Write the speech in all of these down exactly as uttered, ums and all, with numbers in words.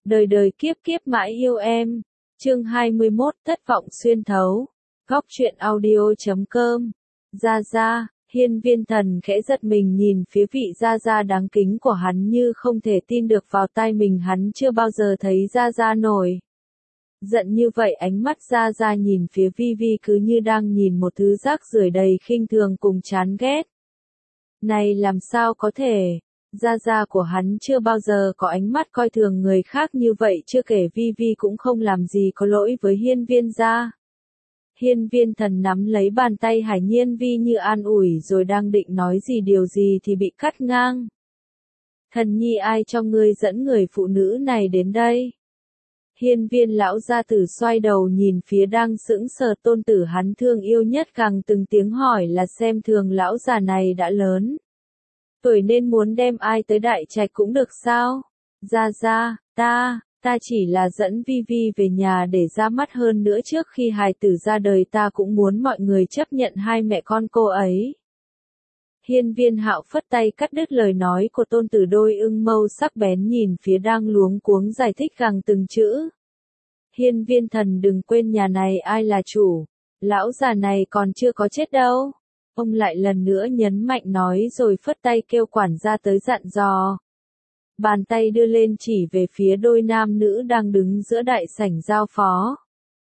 Đời đời kiếp kiếp mãi yêu em. Chương hai mươi mốt, thất vọng xuyên thấu. Góc truyện audio chấm com. Gia Gia, Hiên Viên Thần khẽ giật mình nhìn phía vị Gia Gia đáng kính của hắn như không thể tin được vào tai mình, hắn chưa bao giờ thấy Gia Gia nổi giận như vậy. Ánh mắt Gia Gia nhìn phía Vi Vi cứ như đang nhìn một thứ rác rưởi đầy khinh thường cùng chán ghét. Này làm sao có thể? Gia Gia của hắn chưa bao giờ có ánh mắt coi thường người khác như vậy, chưa kể Vi Vi cũng không làm gì có lỗi với Hiên Viên gia. Hiên Viên Thần nắm lấy bàn tay Hải Nhiên Vi như an ủi rồi đang định nói gì điều gì thì bị cắt ngang. Thần nhi, ai cho ngươi dẫn người phụ nữ này đến đây? Hiên Viên lão gia tử xoay đầu nhìn phía đang sững sờ tôn tử hắn thương yêu nhất, càng từng tiếng hỏi là xem thường lão già này đã lớn tuổi nên muốn đem ai tới đại trạch cũng được sao? Gia Gia, ta, ta chỉ là dẫn Vi Vi về nhà để ra mắt, hơn nữa trước khi hài tử ra đời ta cũng muốn mọi người chấp nhận hai mẹ con cô ấy. Hiên Viên Hạo phất tay cắt đứt lời nói của tôn tử, đôi ưng mâu sắc bén nhìn phía đang luống cuống giải thích gàng từng chữ. Hiên Viên Thần, đừng quên nhà này ai là chủ, lão già này còn chưa có chết đâu. Ông lại lần nữa nhấn mạnh nói rồi phất tay kêu quản gia tới dặn dò. Bàn tay đưa lên chỉ về phía đôi nam nữ đang đứng giữa đại sảnh giao phó.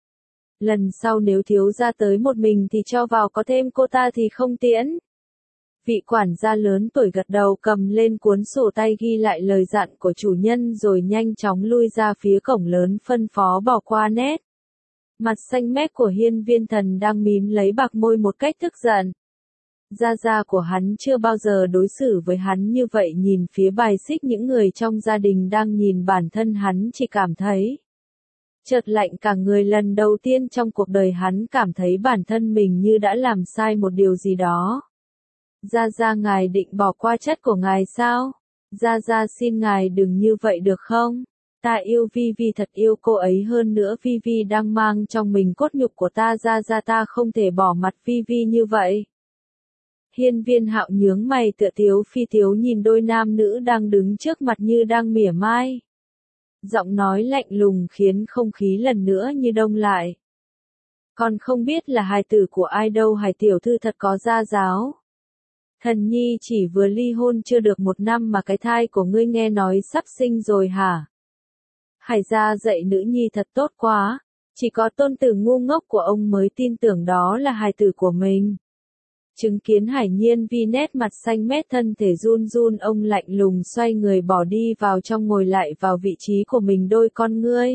Lần sau nếu thiếu gia tới một mình thì cho vào, có thêm cô ta thì không tiễn. Vị quản gia lớn tuổi gật đầu, cầm lên cuốn sổ tay ghi lại lời dặn của chủ nhân rồi nhanh chóng lui ra phía cổng lớn, phân phó bỏ qua nét. Mặt xanh mét của Hiên Viên Thần đang mím lấy bạc môi một cách tức giận. Gia Gia của hắn chưa bao giờ đối xử với hắn như vậy, nhìn phía bài xích những người trong gia đình đang nhìn bản thân hắn chỉ cảm thấy chợt lạnh cả người. Lần đầu tiên trong cuộc đời hắn cảm thấy bản thân mình như đã làm sai một điều gì đó. Gia Gia, ngài định bỏ qua chất của ngài sao? Gia Gia, xin ngài đừng như vậy được không? Ta yêu Vi Vi, thật yêu cô ấy, hơn nữa Vi Vi đang mang trong mình cốt nhục của ta. Gia Gia, ta không thể bỏ mặt Vi Vi như vậy. Hiên Viên Hạo nhướng mày tựa tiếu phi tiếu nhìn đôi nam nữ đang đứng trước mặt như đang mỉa mai. Giọng nói lạnh lùng khiến không khí lần nữa như đông lại. Còn không biết là hài tử của ai đâu, Hải tiểu thư thật có gia giáo. Thần nhi chỉ vừa ly hôn chưa được một năm mà cái thai của ngươi nghe nói sắp sinh rồi hả? Hải gia dạy nữ nhi thật tốt quá, chỉ có tôn tử ngu ngốc của ông mới tin tưởng đó là hài tử của mình. Chứng kiến Hải Nhiên Vi nét mặt xanh mét, thân thể run run, ông lạnh lùng xoay người bỏ đi vào trong, ngồi lại vào vị trí của mình, đôi con ngươi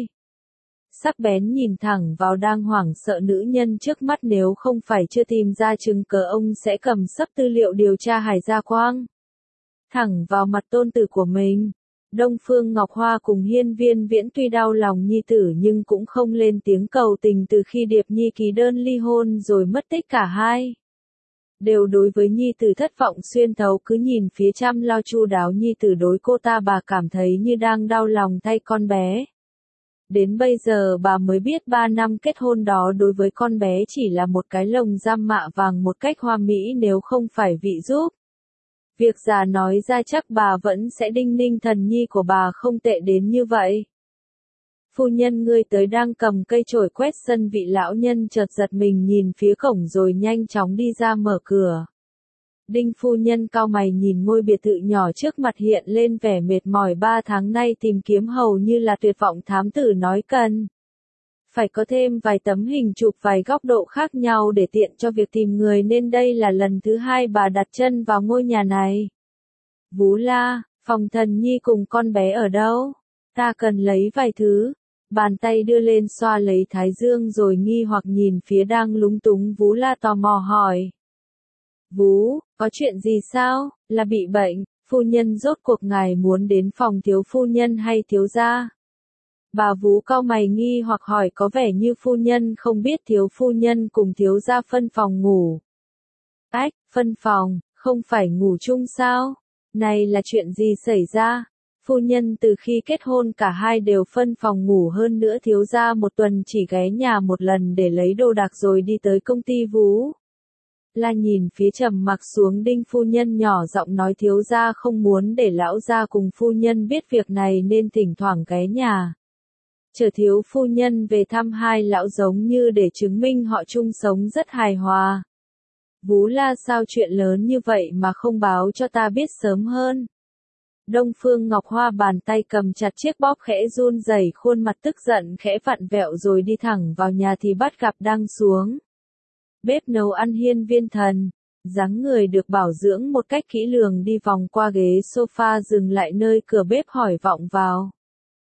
sắc bén nhìn thẳng vào đang hoảng sợ nữ nhân trước mắt. Nếu không phải chưa tìm ra chứng cớ, ông sẽ cầm sấp tư liệu điều tra Hải Gia Quang thẳng vào mặt tôn tử của mình. Đông Phương Ngọc Hoa cùng Hiên Viên Viễn tuy đau lòng nhi tử nhưng cũng không lên tiếng cầu tình. Từ khi Điệp Nhi ký đơn ly hôn rồi mất tích, cả hai đều đối với nhi tử thất vọng xuyên thấu. Cứ nhìn phía chăm lo chu đáo nhi tử, đối cô ta bà cảm thấy như đang đau lòng thay con bé. Đến bây giờ bà mới biết ba năm kết hôn đó đối với con bé chỉ là một cái lồng giam mạ vàng một cách hoa mỹ, nếu không phải vị giúp việc già nói ra chắc bà vẫn sẽ đinh ninh thần nhi của bà không tệ đến như vậy. Phu nhân, ngươi tới. Đang cầm cây chổi quét sân, vị lão nhân chợt giật mình nhìn phía cổng rồi nhanh chóng đi ra mở cửa. Đinh phu nhân cau mày nhìn ngôi biệt thự nhỏ trước mặt, hiện lên vẻ mệt mỏi. Ba tháng nay tìm kiếm hầu như là tuyệt vọng. Thám tử nói cần phải có thêm vài tấm hình chụp vài góc độ khác nhau để tiện cho việc tìm người, nên đây là lần thứ hai bà đặt chân vào ngôi nhà này. Vú la, phòng thần nhi cùng con bé ở đâu? Ta cần lấy vài thứ. Bàn tay đưa lên xoa lấy thái dương rồi nghi hoặc nhìn phía đang lúng túng Vú La, tò mò hỏi. Vú, có chuyện gì sao? Là bị bệnh? Phu nhân, rốt cuộc ngài muốn đến phòng thiếu phu nhân hay thiếu gia? Bà Vú cau mày nghi hoặc hỏi, có vẻ như phu nhân không biết thiếu phu nhân cùng thiếu gia phân phòng ngủ. Ách, phân phòng, không phải ngủ chung sao? Này là chuyện gì xảy ra? Phu nhân từ khi kết hôn cả hai đều phân phòng ngủ, hơn nữa thiếu gia một tuần chỉ ghé nhà một lần để lấy đồ đạc rồi đi tới công ty. Vú La nhìn phía trầm mặc xuống Đinh phu nhân, nhỏ giọng nói, thiếu gia không muốn để lão gia cùng phu nhân biết việc này nên thỉnh thoảng ghé nhà chờ thiếu phu nhân về thăm hai lão giống như để chứng minh họ chung sống rất hài hòa. Vú La sao chuyện lớn như vậy mà không báo cho ta biết sớm hơn. Đông Phương Ngọc Hoa bàn tay cầm chặt chiếc bóp khẽ run rẩy, khuôn mặt tức giận khẽ vặn vẹo rồi đi thẳng vào nhà thì bắt gặp đang xuống bếp nấu ăn Hiên Viên Thần. Dáng người được bảo dưỡng một cách kỹ lường đi vòng qua ghế sofa dừng lại nơi cửa bếp hỏi vọng vào.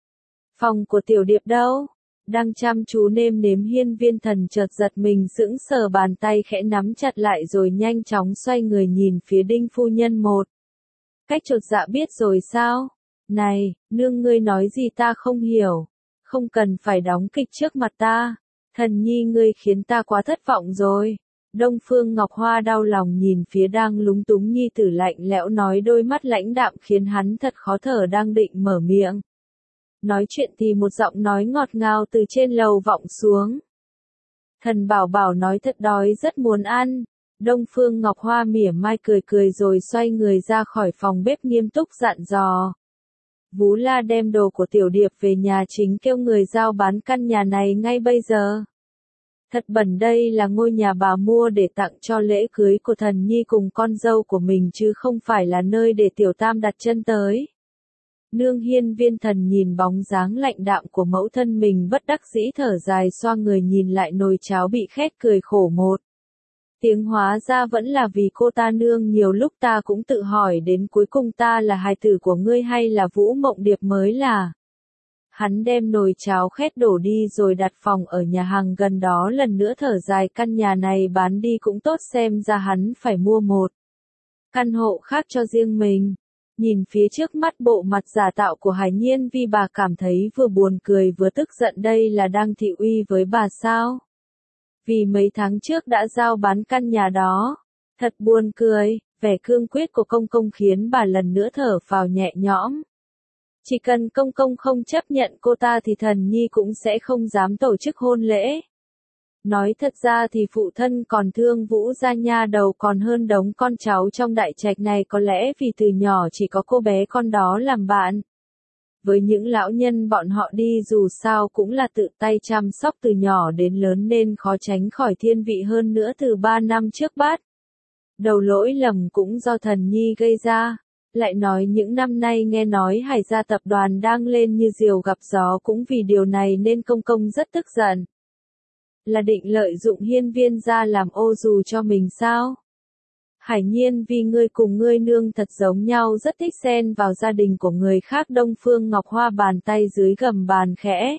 Phòng của Tiểu Điệp đâu? Đang chăm chú nêm nếm Hiên Viên Thần chợt giật mình sững sờ, bàn tay khẽ nắm chặt lại rồi nhanh chóng xoay người nhìn phía Đinh phu nhân một cách chột dạ. Biết rồi sao? Này, nương ngươi nói gì ta không hiểu. Không cần phải đóng kịch trước mặt ta. Thần nhi ngươi khiến ta quá thất vọng rồi. Đông Phương Ngọc Hoa đau lòng nhìn phía đang lúng túng nhi tử, lạnh lẽo nói, đôi mắt lãnh đạm khiến hắn thật khó thở. Đang định mở miệng nói chuyện thì một giọng nói ngọt ngào từ trên lầu vọng xuống. Thần bảo bảo nói thật đói, rất muốn ăn. Đông Phương Ngọc Hoa mỉa mai cười cười rồi xoay người ra khỏi phòng bếp nghiêm túc dặn dò. Vú La đem đồ của Tiểu Điệp về nhà chính, kêu người giao bán căn nhà này ngay bây giờ. Thật bẩn, đây là ngôi nhà bà mua để tặng cho lễ cưới của thần nhi cùng con dâu của mình chứ không phải là nơi để Tiểu Tam đặt chân tới. Nương. Hiên Viên Thần nhìn bóng dáng lạnh đạm của mẫu thân mình bất đắc dĩ thở dài, xoa người nhìn lại nồi cháo bị khét cười khổ một tiếng, hóa ra vẫn là vì cô ta. Nương, nhiều lúc ta cũng tự hỏi đến cuối cùng ta là hài tử của ngươi hay là Vũ Mộng Điệp mới là. Hắn đem nồi cháo khét đổ đi rồi đặt phòng ở nhà hàng gần đó, lần nữa thở dài, căn nhà này bán đi cũng tốt, xem ra hắn phải mua một căn hộ khác cho riêng mình. Nhìn phía trước mắt bộ mặt giả tạo của Hải Nhiên Vi, bà cảm thấy vừa buồn cười vừa tức giận. Đây là đang thị uy với bà sao? Vì mấy tháng trước đã giao bán căn nhà đó. Thật buồn cười. Vẻ cương quyết của công công khiến bà lần nữa thở phào nhẹ nhõm. Chỉ cần công công không chấp nhận cô ta thì thần nhi cũng sẽ không dám tổ chức hôn lễ. Nói thật ra thì phụ thân còn thương Vũ gia nha đầu còn hơn đống con cháu trong đại trạch này, có lẽ vì từ nhỏ chỉ có cô bé con đó làm bạn. Với những lão nhân bọn họ đi dù sao cũng là tự tay chăm sóc từ nhỏ đến lớn nên khó tránh khỏi thiên vị, hơn nữa từ ba năm trước bát đầu lỗi lầm cũng do thần nhi gây ra. Lại nói những năm nay nghe nói Hải gia tập đoàn đang lên như diều gặp gió, cũng vì điều này nên công công rất tức giận. Là định lợi dụng Hiên Viên gia làm ô dù cho mình sao? Hải Nhiên vì ngươi cùng ngươi nương thật giống nhau, rất thích xen vào gia đình của người khác. Đông Phương Ngọc Hoa bàn tay dưới gầm bàn khẽ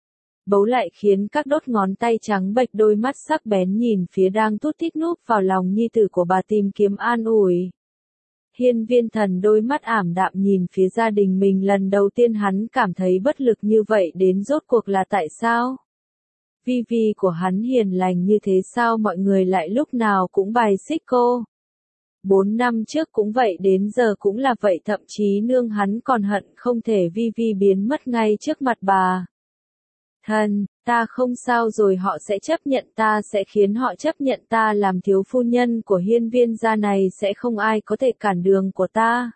bấu lại khiến các đốt ngón tay trắng bệch, đôi mắt sắc bén nhìn phía đang tút tít núp vào lòng nhi tử của bà tìm kiếm an ủi. Hiên Viên Thần đôi mắt ảm đạm nhìn phía gia đình mình, lần đầu tiên hắn cảm thấy bất lực như vậy, đến rốt cuộc là tại sao? Vi Vi của hắn hiền lành như thế, sao mọi người lại lúc nào cũng bài xích cô? Bốn năm trước cũng vậy, đến giờ cũng là vậy, thậm chí nương hắn còn hận không thể Vi Vi biến mất ngay trước mặt bà. Thần, ta không sao rồi, họ sẽ chấp nhận ta, sẽ khiến họ chấp nhận ta làm thiếu phu nhân của Hiên Viên gia này, sẽ không ai có thể cản đường của ta.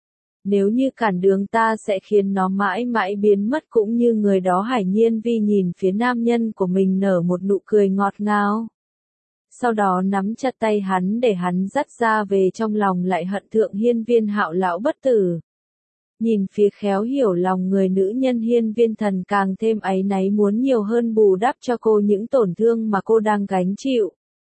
Nếu như cản đường ta sẽ khiến nó mãi mãi biến mất cũng như người đó. Hải Nhiên Vi nhìn phía nam nhân của mình nở một nụ cười ngọt ngào. Sau đó nắm chặt tay hắn để hắn dắt ra về, trong lòng lại hận thượng Hiên Viên Hạo lão bất tử. Nhìn phía khéo hiểu lòng người nữ nhân, Hiên Viên Thần càng thêm áy náy, muốn nhiều hơn bù đắp cho cô những tổn thương mà cô đang gánh chịu.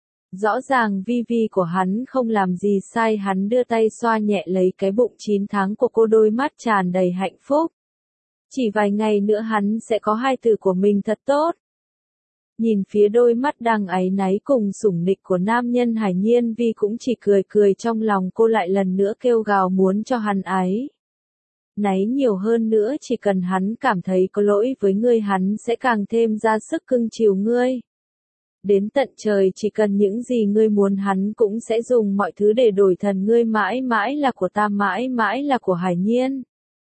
Rõ ràng Vi Vi của hắn không làm gì sai, hắn đưa tay xoa nhẹ lấy cái bụng chín tháng của cô, đôi mắt tràn đầy hạnh phúc. Chỉ vài ngày nữa hắn sẽ có hai tử của mình, thật tốt. Nhìn phía đôi mắt đang áy náy cùng sủng nịch của nam nhân, Hải Nhiên Vi cũng chỉ cười cười, trong lòng cô lại lần nữa kêu gào muốn cho hắn áy náy nhiều hơn nữa. Chỉ cần hắn cảm thấy có lỗi với ngươi, hắn sẽ càng thêm ra sức cưng chiều ngươi. Đến tận trời, chỉ cần những gì ngươi muốn hắn cũng sẽ dùng mọi thứ để đổi. Thần ngươi mãi mãi là của ta, mãi mãi là của Hải Nhiên.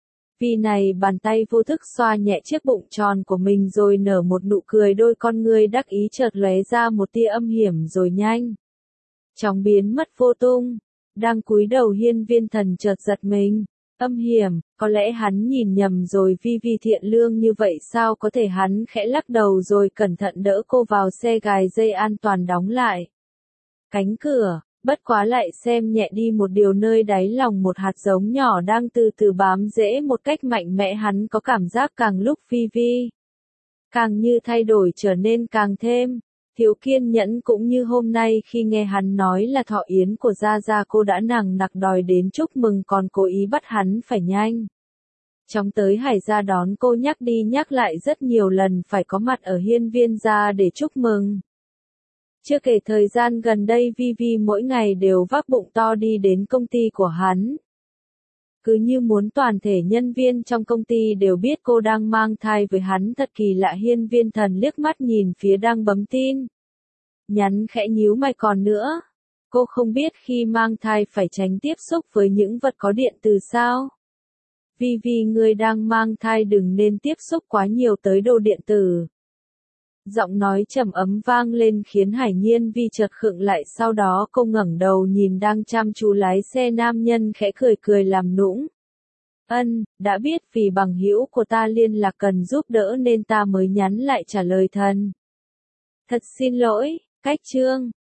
Vì này bàn tay vô thức xoa nhẹ chiếc bụng tròn của mình rồi nở một nụ cười, đôi con ngươi đắc ý chợt lóe ra một tia âm hiểm rồi nhanh chóng biến mất vô tung. Đang cúi đầu, Hiên Viên Thần chợt giật mình. Âm hiểm, có lẽ hắn nhìn nhầm rồi, Vi Vi thiện lương như vậy sao có thể, hắn khẽ lắc đầu rồi cẩn thận đỡ cô vào xe, gài dây an toàn đóng lại cánh cửa, bất quá lại xem nhẹ đi một điều, nơi đáy lòng một hạt giống nhỏ đang từ từ bám rễ một cách mạnh mẽ. Hắn có cảm giác càng lúc Vi Vi càng như thay đổi, trở nên càng thêm thiếu kiên nhẫn, cũng như hôm nay khi nghe hắn nói là thọ yến của Gia Gia, cô đã nằng nặc đòi đến chúc mừng, còn cố ý bắt hắn phải nhanh chóng tới Hải Gia đón cô, nhắc đi nhắc lại rất nhiều lần phải có mặt ở hiên viên gia để chúc mừng. Chưa kể thời gian gần đây Vi Vi mỗi ngày đều vác bụng to đi đến công ty của hắn. Cứ như muốn toàn thể nhân viên trong công ty đều biết cô đang mang thai với hắn, thật kỳ lạ. Hiên viên thần liếc mắt nhìn phía đang bấm tin nhắn, khẽ nhíu mày, còn nữa, cô không biết khi mang thai phải tránh tiếp xúc với những vật có điện từ sao? Vi Vi, người đang mang thai đừng nên tiếp xúc quá nhiều tới đồ điện tử. Giọng nói trầm ấm vang lên khiến Hải Nhiên Vi chợt khựng lại, sau đó cô ngẩng đầu nhìn đang chăm chú lái xe nam nhân, khẽ cười cười làm nũng. Ân, đã biết, vì bằng hữu của ta liên lạc cần giúp đỡ nên ta mới nhắn lại trả lời thần. Thật xin lỗi, cách chương.